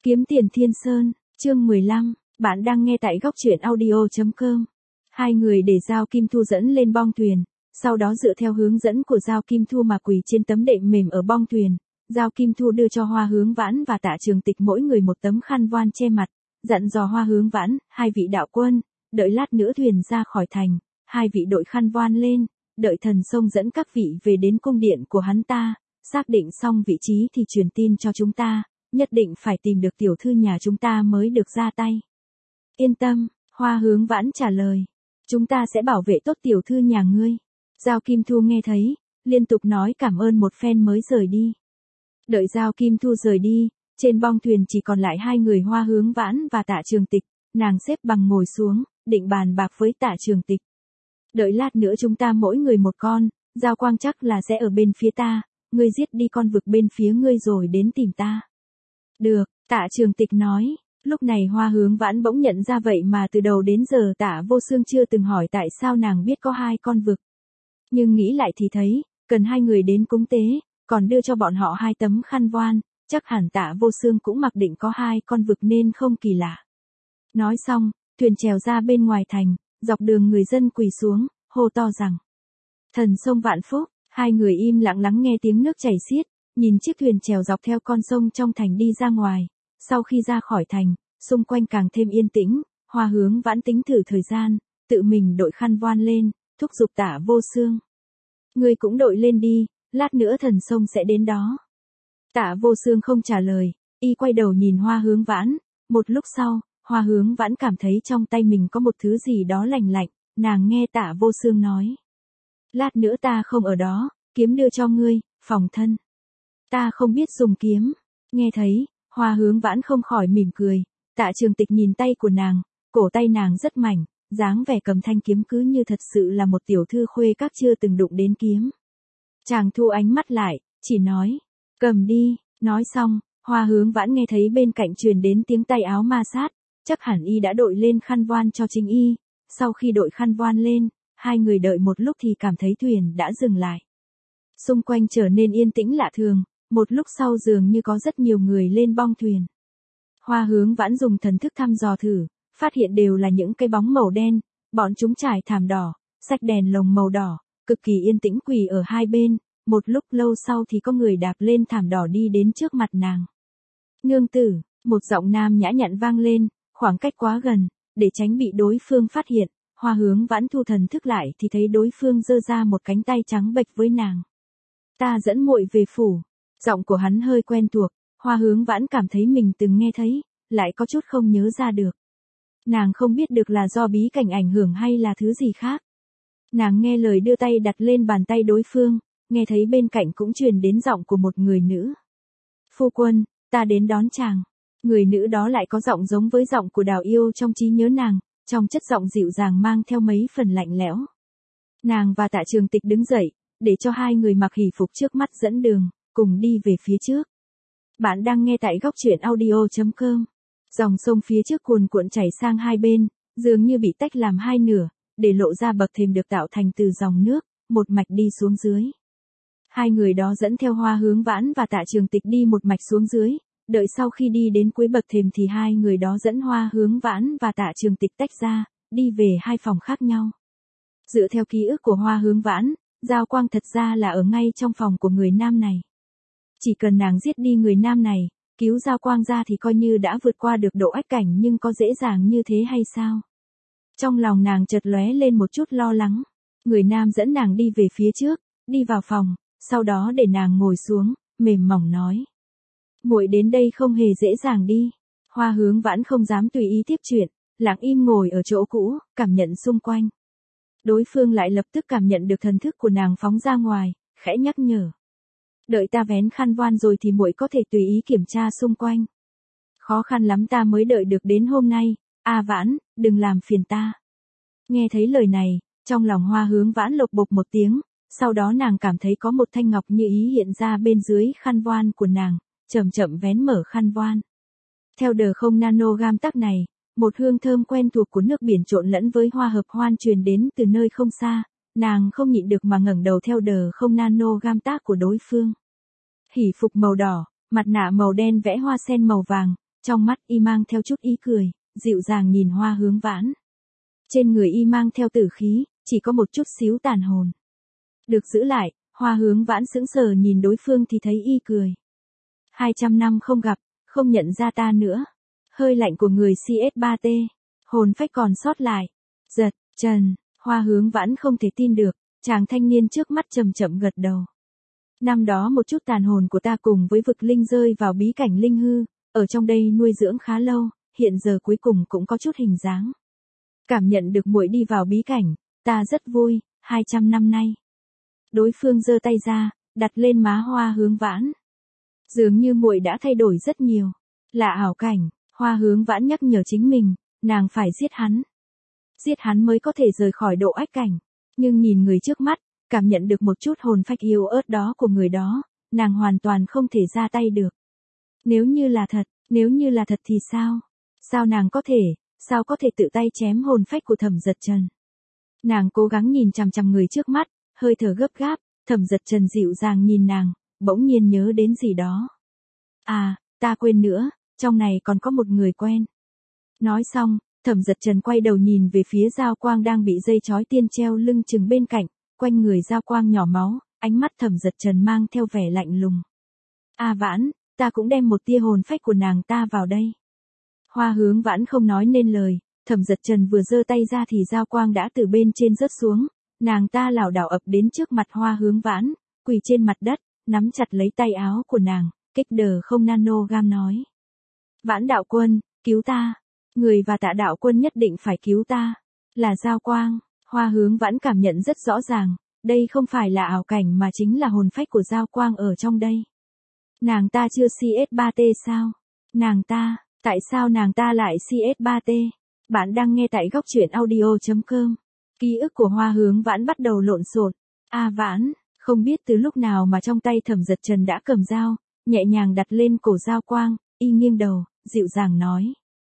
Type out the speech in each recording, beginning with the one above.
Kiếm tiền Thiên Sơn, chương 15, bạn đang nghe tại góc truyện audio.com. Hai người để Giao Kim Thu dẫn lên bong thuyền, sau đó dựa theo hướng dẫn của Giao Kim Thu mà quỳ trên tấm đệm mềm ở bong thuyền. Giao Kim Thu đưa cho Hoa Hướng Vãn và Tạ Trường Tịch mỗi người một tấm khăn voan che mặt, dặn dò Hoa Hướng Vãn, hai vị đạo quân, đợi lát nữa thuyền ra khỏi thành, hai vị đội khăn voan lên, đợi thần sông dẫn các vị về đến cung điện của hắn ta, xác định xong vị trí thì truyền tin cho chúng ta. Nhất định phải tìm được tiểu thư nhà chúng ta mới được ra tay. Yên tâm, Hoa Hướng Vãn trả lời. Chúng ta sẽ bảo vệ tốt tiểu thư nhà ngươi. Giao Kim Thu nghe thấy, liên tục nói cảm ơn một phen mới rời đi. Đợi Giao Kim Thu rời đi, trên bong thuyền chỉ còn lại hai người Hoa Hướng Vãn và Tạ Trường Tịch, nàng xếp bằng ngồi xuống, định bàn bạc với Tạ Trường Tịch. Đợi lát nữa chúng ta mỗi người một con, Giao Quang chắc là sẽ ở bên phía ta, ngươi giết đi con vực bên phía ngươi rồi đến tìm ta. Được, Tạ Trường Tịch nói, lúc này Hoa Hướng Vãn bỗng nhận ra vậy mà từ đầu đến giờ Tạ Vô Xương chưa từng hỏi tại sao nàng biết có hai con vực. Nhưng nghĩ lại thì thấy, cần hai người đến cúng tế, còn đưa cho bọn họ hai tấm khăn voan, chắc hẳn Tạ Vô Xương cũng mặc định có hai con vực nên không kỳ lạ. Nói xong, thuyền chèo ra bên ngoài thành, dọc đường người dân quỳ xuống, hô to rằng: Thần sông vạn phúc, hai người im lặng lắng nghe tiếng nước chảy xiết. Nhìn chiếc thuyền chèo dọc theo con sông trong thành đi ra ngoài, sau khi ra khỏi thành, xung quanh càng thêm yên tĩnh, Hoa Hướng Vãn tính thử thời gian, tự mình đội khăn voan lên, thúc giục Tạ Vô Xương. Ngươi cũng đội lên đi, lát nữa thần sông sẽ đến đó. Tạ Vô Xương không trả lời, y quay đầu nhìn Hoa Hướng Vãn, một lúc sau, Hoa Hướng Vãn cảm thấy trong tay mình có một thứ gì đó lạnh lạnh, nàng nghe Tạ Vô Xương nói. Lát nữa ta không ở đó, kiếm đưa cho ngươi, phòng thân. Ta không biết dùng kiếm. Nghe thấy, Hoa Hướng Vãn không khỏi mỉm cười. Tạ Trường Tịch nhìn tay của nàng, cổ tay nàng rất mảnh, dáng vẻ cầm thanh kiếm cứ như thật sự là một tiểu thư khuê các chưa từng đụng đến kiếm. Chàng thu ánh mắt lại, chỉ nói, cầm đi. Nói xong, Hoa Hướng Vãn nghe thấy bên cạnh truyền đến tiếng tay áo ma sát, chắc hẳn y đã đội lên khăn voan cho chính y. Sau khi đội khăn voan lên, hai người đợi một lúc thì cảm thấy thuyền đã dừng lại. Xung quanh trở nên yên tĩnh lạ thường. Một lúc sau dường như có rất nhiều người lên bong thuyền. Hoa Hướng Vãn dùng thần thức thăm dò thử, phát hiện đều là những cái bóng màu đen, bọn chúng trải thảm đỏ, xách đèn lồng màu đỏ, cực kỳ yên tĩnh quỳ ở hai bên, một lúc lâu sau thì có người đạp lên thảm đỏ đi đến trước mặt nàng. Nương tử, một giọng nam nhã nhặn vang lên, khoảng cách quá gần, để tránh bị đối phương phát hiện, Hoa Hướng Vãn thu thần thức lại thì thấy đối phương giơ ra một cánh tay trắng bệch với nàng. Ta dẫn muội về phủ. Giọng của hắn hơi quen thuộc, Hoa Hướng Vãn cảm thấy mình từng nghe thấy, lại có chút không nhớ ra được. Nàng không biết được là do bí cảnh ảnh hưởng hay là thứ gì khác. Nàng nghe lời đưa tay đặt lên bàn tay đối phương, nghe thấy bên cạnh cũng truyền đến giọng của một người nữ. Phu quân, ta đến đón chàng. Người nữ đó lại có giọng giống với giọng của Đào Yêu trong trí nhớ nàng, trong chất giọng dịu dàng mang theo mấy phần lạnh lẽo. Nàng và Tạ Trường Tịch đứng dậy, để cho hai người mặc hỷ phục trước mắt dẫn đường. Cùng đi về phía trước. Bạn đang nghe tại góc truyện audio.com. Dòng sông phía trước cuồn cuộn chảy sang hai bên, dường như bị tách làm hai nửa, để lộ ra bậc thềm được tạo thành từ dòng nước, một mạch đi xuống dưới. Hai người đó dẫn theo Hoa Hướng Vãn và Tạ Trường Tịch đi một mạch xuống dưới, đợi sau khi đi đến cuối bậc thềm thì hai người đó dẫn Hoa Hướng Vãn và Tạ Trường Tịch tách ra, đi về hai phòng khác nhau. Dựa theo ký ức của Hoa Hướng Vãn, Giao Quang thật ra là ở ngay trong phòng của người nam này. Chỉ cần nàng giết đi người nam này, cứu Giao Quang ra thì coi như đã vượt qua được độ ách cảnh, nhưng có dễ dàng như thế hay sao? Trong lòng nàng chợt lóe lên một chút lo lắng. Người nam dẫn nàng đi về phía trước, đi vào phòng, sau đó để nàng ngồi xuống, mềm mỏng nói. Muội đến đây không hề dễ dàng đi. Hoa Hướng Vãn không dám tùy ý tiếp chuyện, lặng im ngồi ở chỗ cũ, cảm nhận xung quanh. Đối phương lại lập tức cảm nhận được thần thức của nàng phóng ra ngoài, khẽ nhắc nhở. Đợi ta vén khăn voan rồi thì muội có thể tùy ý kiểm tra xung quanh. Khó khăn lắm ta mới đợi được đến hôm nay, Vãn, đừng làm phiền ta. Nghe thấy lời này, trong lòng Hoa Hướng Vãn lộc bộc một tiếng, sau đó nàng cảm thấy có một thanh ngọc như ý hiện ra bên dưới khăn voan của nàng, chậm chậm vén mở khăn voan. Theo đờ không nano gam tắc này, một hương thơm quen thuộc của nước biển trộn lẫn với hoa hợp hoan truyền đến từ nơi không xa. Nàng không nhịn được mà ngẩng đầu theo đờ không nano gam tác của đối phương. Hỷ phục màu đỏ, mặt nạ màu đen vẽ hoa sen màu vàng, trong mắt y mang theo chút ý cười, dịu dàng nhìn Hoa Hướng Vãn. Trên người y mang theo tử khí, chỉ có một chút xíu tàn hồn. Được giữ lại, Hoa Hướng Vãn sững sờ nhìn đối phương thì thấy y cười. 200 năm không gặp, không nhận ra ta nữa. Hơi lạnh của người CS3T, hồn phách còn sót lại. Giật, Trần, Hoa Hướng Vãn không thể tin được, chàng thanh niên trước mắt chậm chậm gật đầu. Năm đó một chút tàn hồn của ta cùng với vực linh rơi vào bí cảnh linh hư, ở trong đây nuôi dưỡng khá lâu, hiện giờ cuối cùng cũng có chút hình dáng. Cảm nhận được muội đi vào bí cảnh, ta rất vui, 200 năm nay. Đối phương giơ tay ra, đặt lên má Hoa Hướng Vãn. Dường như muội đã thay đổi rất nhiều. Là ảo cảnh, Hoa Hướng Vãn nhắc nhở chính mình, nàng phải giết hắn. Giết hắn mới có thể rời khỏi độ ách cảnh. Nhưng nhìn người trước mắt, cảm nhận được một chút hồn phách yếu ớt đó của người đó, nàng hoàn toàn không thể ra tay được. Nếu như là thật thì sao? Sao nàng có thể tự tay chém hồn phách của Thẩm Dật Trần? Nàng cố gắng nhìn chằm chằm người trước mắt, hơi thở gấp gáp, Thẩm Dật Trần dịu dàng nhìn nàng, bỗng nhiên nhớ đến gì đó. À, ta quên nữa, trong này còn có một người quen. Nói xong, Thẩm Dật Trần quay đầu nhìn về phía Giao Quang đang bị dây chói tiên treo lưng chừng bên cạnh, quanh người Giao Quang nhỏ máu, ánh mắt Thẩm Dật Trần mang theo vẻ lạnh lùng. À Vãn, ta cũng đem một tia hồn phách của nàng ta vào đây. Hoa Hướng Vãn không nói nên lời, Thẩm Dật Trần vừa giơ tay ra thì Giao Quang đã từ bên trên rớt xuống, nàng ta lảo đảo ập đến trước mặt Hoa Hướng Vãn, quỳ trên mặt đất, nắm chặt lấy tay áo của nàng, kích đờ không nanogram nói. Vãn đạo quân, cứu ta. Người và Tạ đạo quân nhất định phải cứu ta. Là Giao Quang, Hoa Hướng Vãn cảm nhận rất rõ ràng, đây không phải là ảo cảnh mà chính là hồn phách của Giao Quang ở trong đây. Nàng ta chưa CS3T sao? Tại sao nàng ta lại CS3T? Bạn đang nghe tại góc truyện audio.com. Ký ức của Hoa Hướng Vãn bắt đầu lộn xộn. À Vãn, không biết từ lúc nào mà trong tay Thẩm Dật Trần đã cầm dao, nhẹ nhàng đặt lên cổ Giao Quang, y nghiêng đầu, dịu dàng nói.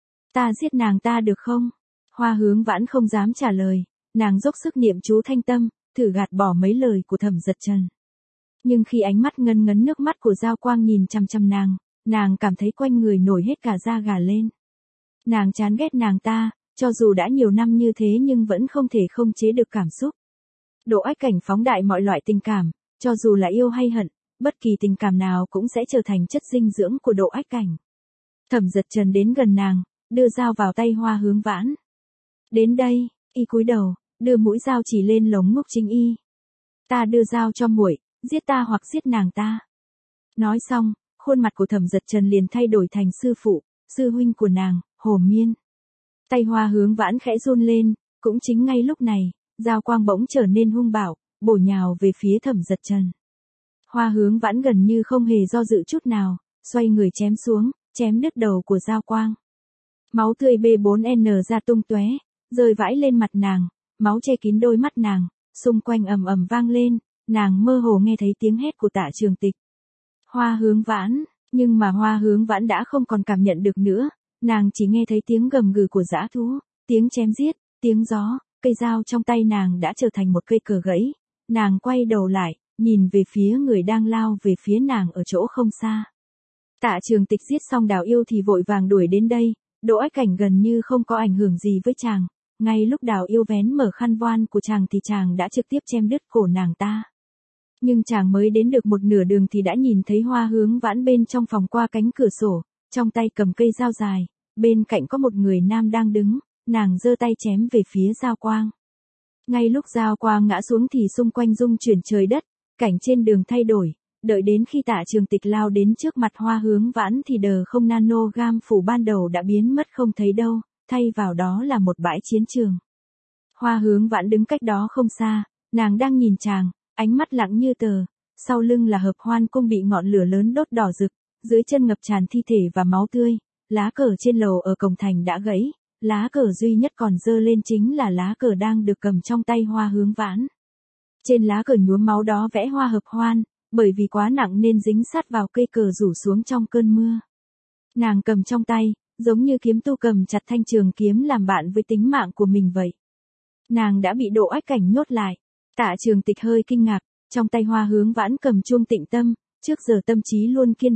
Ta giết nàng ta được không? Hoa Hướng Vãn không dám trả lời, nàng dốc sức niệm chú thanh tâm, thử gạt bỏ mấy lời của Thẩm Dật Trần. Nhưng khi ánh mắt ngấn ngấn nước mắt của Giao Quang nhìn chằm chằm nàng cảm thấy quanh người nổi hết cả da gà lên. Nàng chán ghét nàng ta, cho dù đã nhiều năm như thế nhưng vẫn không thể không chế được cảm xúc. Độ ách cảnh phóng đại mọi loại tình cảm, cho dù là yêu hay hận, bất kỳ tình cảm nào cũng sẽ trở thành chất dinh dưỡng của độ ách cảnh. Thẩm Dật Trần đến gần nàng, đưa dao vào tay Hoa Hướng Vãn. Đến đây, y cúi đầu, đưa mũi dao chỉ lên lồng ngực chính y. Ta đưa dao cho muội, giết ta hoặc giết nàng ta. Nói xong, khuôn mặt của Thẩm Dật Trần liền thay đổi thành sư phụ, sư huynh của nàng, Hồ Miên. Tay Hoa Hướng Vãn khẽ run lên, cũng chính ngay lúc này, Giao Quang bỗng trở nên hung bạo, bổ nhào về phía Thẩm Dật Trần. Hoa Hướng Vãn gần như không hề do dự chút nào, xoay người chém xuống, chém đứt đầu của Giao Quang. Máu tươi B4N ra tung tóe, rơi vãi lên mặt nàng, máu che kín đôi mắt nàng, xung quanh ầm ầm vang lên, nàng mơ hồ nghe thấy tiếng hét của Tạ Trường Tịch. Hoa Hướng Vãn, nhưng mà Hoa Hướng Vãn đã không còn cảm nhận được nữa, nàng chỉ nghe thấy tiếng gầm gừ của dã thú, tiếng chém giết, tiếng gió, cây dao trong tay nàng đã trở thành một cây cờ gãy, nàng quay đầu lại, nhìn về phía người đang lao về phía nàng ở chỗ không xa. Tạ Trường Tịch giết xong Đào Yêu thì vội vàng đuổi đến đây, độ ách cảnh gần như không có ảnh hưởng gì với chàng, ngay lúc Đào Yêu vén mở khăn voan của chàng thì chàng đã trực tiếp chém đứt cổ nàng ta. Nhưng chàng mới đến được một nửa đường thì đã nhìn thấy Hoa Hướng Vãn bên trong phòng qua cánh cửa sổ, trong tay cầm cây dao dài, bên cạnh có một người nam đang đứng, nàng giơ tay chém về phía Giao Quang. Ngay lúc Giao Quang ngã xuống thì xung quanh rung chuyển trời đất, cảnh trên đường thay đổi, đợi đến khi Tạ Trường Tịch lao đến trước mặt Hoa Hướng Vãn thì đờ không nanogram phủ ban đầu đã biến mất không thấy đâu, thay vào đó là một bãi chiến trường. Hoa Hướng Vãn đứng cách đó không xa, nàng đang nhìn chàng, ánh mắt lặng như tờ, sau lưng là Hợp Hoan cung bị ngọn lửa lớn đốt đỏ rực, dưới chân ngập tràn thi thể và máu tươi, lá cờ trên lầu ở cổng thành đã gãy, lá cờ duy nhất còn dơ lên chính là lá cờ đang được cầm trong tay Hoa Hướng Vãn. Trên lá cờ nhuốm máu đó vẽ hoa Hợp Hoan, bởi vì quá nặng nên dính sát vào cây cờ rủ xuống trong cơn mưa. Nàng cầm trong tay, giống như kiếm tu cầm chặt thanh trường kiếm làm bạn với tính mạng của mình vậy. Nàng đã bị độ ách cảnh nhốt lại. Tạ Trường Tịch hơi kinh ngạc, trong tay Hoa Hướng Vãn cầm chuông tịnh tâm, trước giờ tâm trí luôn kiên định,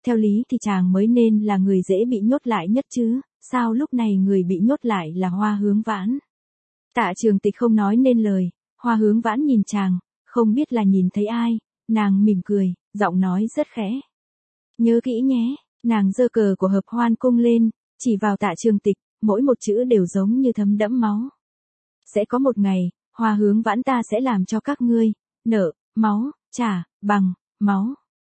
theo lý thì chàng mới nên là người dễ bị nhốt lại nhất chứ, sao lúc này người bị nhốt lại là Hoa Hướng Vãn. Tạ Trường Tịch không nói nên lời, Hoa Hướng Vãn nhìn chàng, không biết là nhìn thấy ai, nàng mỉm cười, giọng nói rất khẽ. Nhớ kỹ nhé, nàng giơ cờ của Hợp Hoan Cung lên, chỉ vào Tạ Trường Tịch, mỗi một chữ đều giống như thấm đẫm máu. Sẽ có một ngày, Hoa Hướng Vãn ta sẽ làm cho các ngươi, nợ, máu, trả, bằng, máu.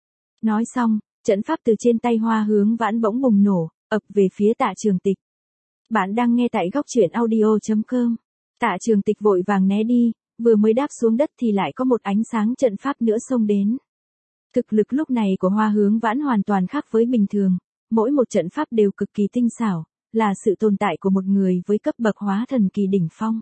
Nói xong, trận pháp từ trên tay Hoa Hướng Vãn bỗng bùng nổ, ập về phía Tạ Trường Tịch. Bạn đang nghe tại góc truyện audio.com. Tạ Trường Tịch vội vàng né đi, vừa mới đáp xuống đất thì lại có một ánh sáng trận pháp nữa xông đến. Thực lực lúc này của Hoa Hướng Vãn hoàn toàn khác với bình thường, mỗi một trận pháp đều cực kỳ tinh xảo, là sự tồn tại của một người với cấp bậc hóa thần kỳ đỉnh phong.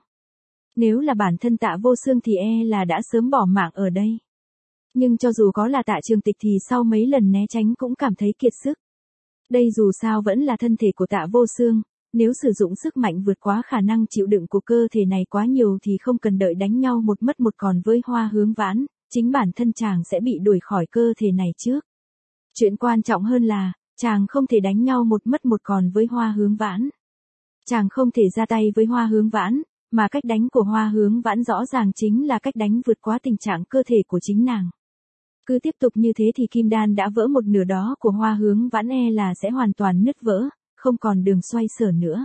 Nếu là bản thân Tạ Vô Xương thì là đã sớm bỏ mạng ở đây. Nhưng cho dù có là Tạ Trường Tịch thì sau mấy lần né tránh cũng cảm thấy kiệt sức. Đây dù sao vẫn là thân thể của Tạ Vô Xương, nếu sử dụng sức mạnh vượt quá khả năng chịu đựng của cơ thể này quá nhiều thì không cần đợi đánh nhau một mất một còn với Hoa Hướng Vãn, chính bản thân chàng sẽ bị đuổi khỏi cơ thể này trước. Chuyện quan trọng hơn là, chàng không thể đánh nhau một mất một còn với Hoa Hướng Vãn. Chàng không thể ra tay với Hoa Hướng Vãn, mà cách đánh của Hoa Hướng Vãn rõ ràng chính là cách đánh vượt quá tình trạng cơ thể của chính nàng. Cứ tiếp tục như thế thì kim đan đã vỡ một nửa đó của Hoa Hướng Vãn là sẽ hoàn toàn nứt vỡ, không còn đường xoay sở nữa.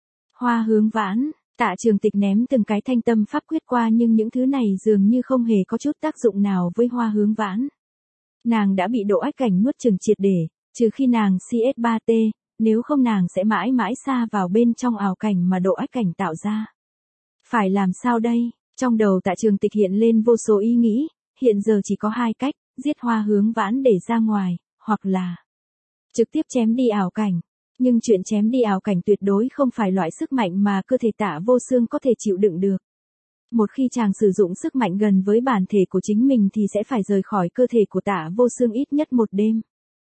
Hoa Hướng Vãn, Tạ Trường Tịch ném từng cái thanh tâm pháp quyết qua nhưng những thứ này dường như không hề có chút tác dụng nào với Hoa Hướng Vãn. Nàng đã bị độ ách cảnh nuốt chửng triệt để, trừ khi nàng CS3T, nếu không nàng sẽ mãi mãi xa vào bên trong ảo cảnh mà độ ách cảnh tạo ra. Phải làm sao đây? Trong đầu Tạ Trường Tịch hiện lên vô số ý nghĩ, hiện giờ chỉ có hai cách, giết Hoa Hướng Vãn để ra ngoài, hoặc là trực tiếp chém đi ảo cảnh. Nhưng chuyện chém đi ảo cảnh tuyệt đối không phải loại sức mạnh mà cơ thể Tạ Vô Xương có thể chịu đựng được. Một khi chàng sử dụng sức mạnh gần với bản thể của chính mình thì sẽ phải rời khỏi cơ thể của Tạ Vô Xương ít nhất một đêm.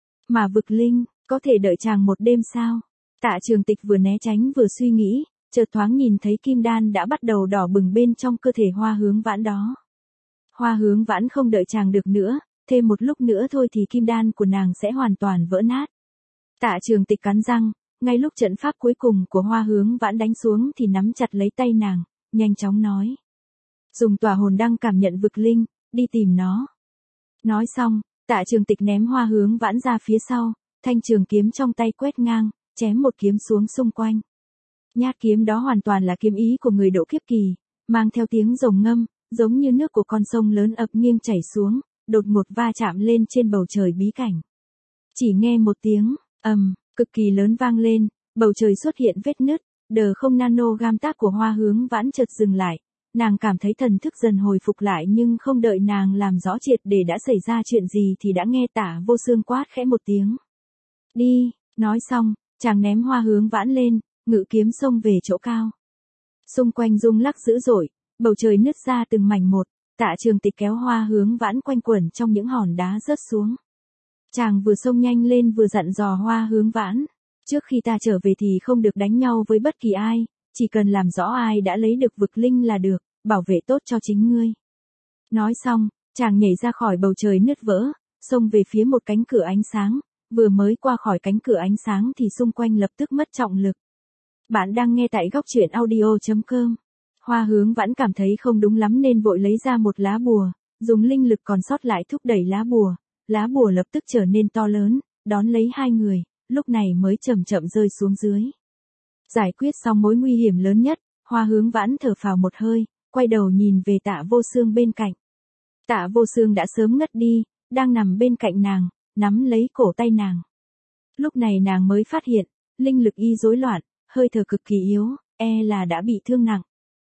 Mà vực linh, có thể đợi chàng một đêm sao? Tạ Trường Tịch vừa né tránh vừa suy nghĩ, chợt thoáng nhìn thấy kim đan đã bắt đầu đỏ bừng bên trong cơ thể Hoa Hướng Vãn đó. Hoa Hướng Vãn không đợi chàng được nữa, thêm một lúc nữa thôi thì kim đan của nàng sẽ hoàn toàn vỡ nát. Tạ Trường Tịch cắn răng, ngay lúc trận pháp cuối cùng của Hoa Hướng Vãn đánh xuống thì nắm chặt lấy tay nàng, nhanh chóng nói. Dùng tỏa hồn đăng cảm nhận vực linh, đi tìm nó. Nói xong, Tạ Trường Tịch ném Hoa Hướng Vãn ra phía sau, thanh trường kiếm trong tay quét ngang, chém một kiếm xuống xung quanh. Nhát kiếm đó hoàn toàn là kiếm ý của người độ kiếp kỳ, mang theo tiếng rồng ngâm, giống như nước của con sông lớn ập nghiêng chảy xuống, đột ngột va chạm lên trên bầu trời bí cảnh. Chỉ nghe một tiếng cực kỳ lớn vang lên, bầu trời xuất hiện vết nứt, đờ không nano gam tác của Hoa Hướng Vãn chợt dừng lại, nàng cảm thấy thần thức dần hồi phục lại nhưng không đợi nàng làm rõ triệt để đã xảy ra chuyện gì thì đã nghe Tạ Vô Xương quát khẽ một tiếng. Đi, nói xong, chàng ném Hoa Hướng Vãn lên, ngự kiếm xông về chỗ cao. Xung quanh rung lắc dữ dội, bầu trời nứt ra từng mảnh một, Tạ Trường Tịch kéo Hoa Hướng Vãn quanh quẩn trong những hòn đá rớt xuống. Chàng vừa xông nhanh lên vừa dặn dò Hoa Hướng Vãn, trước khi ta trở về thì không được đánh nhau với bất kỳ ai, chỉ cần làm rõ ai đã lấy được vực linh là được, bảo vệ tốt cho chính ngươi. Nói xong, chàng nhảy ra khỏi bầu trời nứt vỡ, xông về phía một cánh cửa ánh sáng, vừa mới qua khỏi cánh cửa ánh sáng thì xung quanh lập tức mất trọng lực. Bạn đang nghe tại góc truyện audio.com. Hoa Hướng Vãn cảm thấy không đúng lắm nên vội lấy ra một lá bùa, dùng linh lực còn sót lại thúc đẩy lá bùa lập tức trở nên to lớn, đón lấy hai người, lúc này mới chậm chậm rơi xuống dưới. Giải quyết xong mối nguy hiểm lớn nhất, Hoa Hướng Vãn thở phào một hơi, quay đầu nhìn về Tạ Vô Xương bên cạnh. Tạ Vô Xương đã sớm ngất đi, đang nằm bên cạnh nàng, nắm lấy cổ tay nàng. Lúc này nàng mới phát hiện, linh lực y rối loạn, hơi thở cực kỳ yếu, là đã bị thương nặng.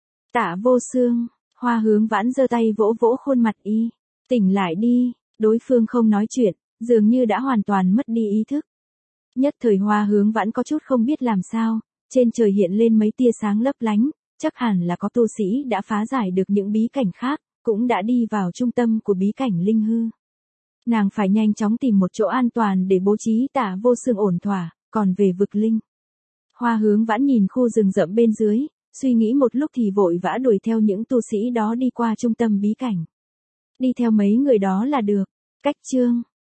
Tạ Vô Xương, Hoa Hướng Vãn giơ tay vỗ vỗ khuôn mặt y, tỉnh lại đi, đối phương không nói chuyện, dường như đã hoàn toàn mất đi ý thức. Nhất thời Hoa Hướng Vãn có chút không biết làm sao, trên trời hiện lên mấy tia sáng lấp lánh, chắc hẳn là có tu sĩ đã phá giải được những bí cảnh khác, cũng đã đi vào trung tâm của bí cảnh linh hư. Nàng phải nhanh chóng tìm một chỗ an toàn để bố trí Tạ Vô Xương ổn thỏa, còn về vực linh. Hoa Hướng Vãn nhìn khu rừng rậm bên dưới, suy nghĩ một lúc thì vội vã đuổi theo những tu sĩ đó đi qua trung tâm bí cảnh. Đi theo mấy người đó là được. Cách chương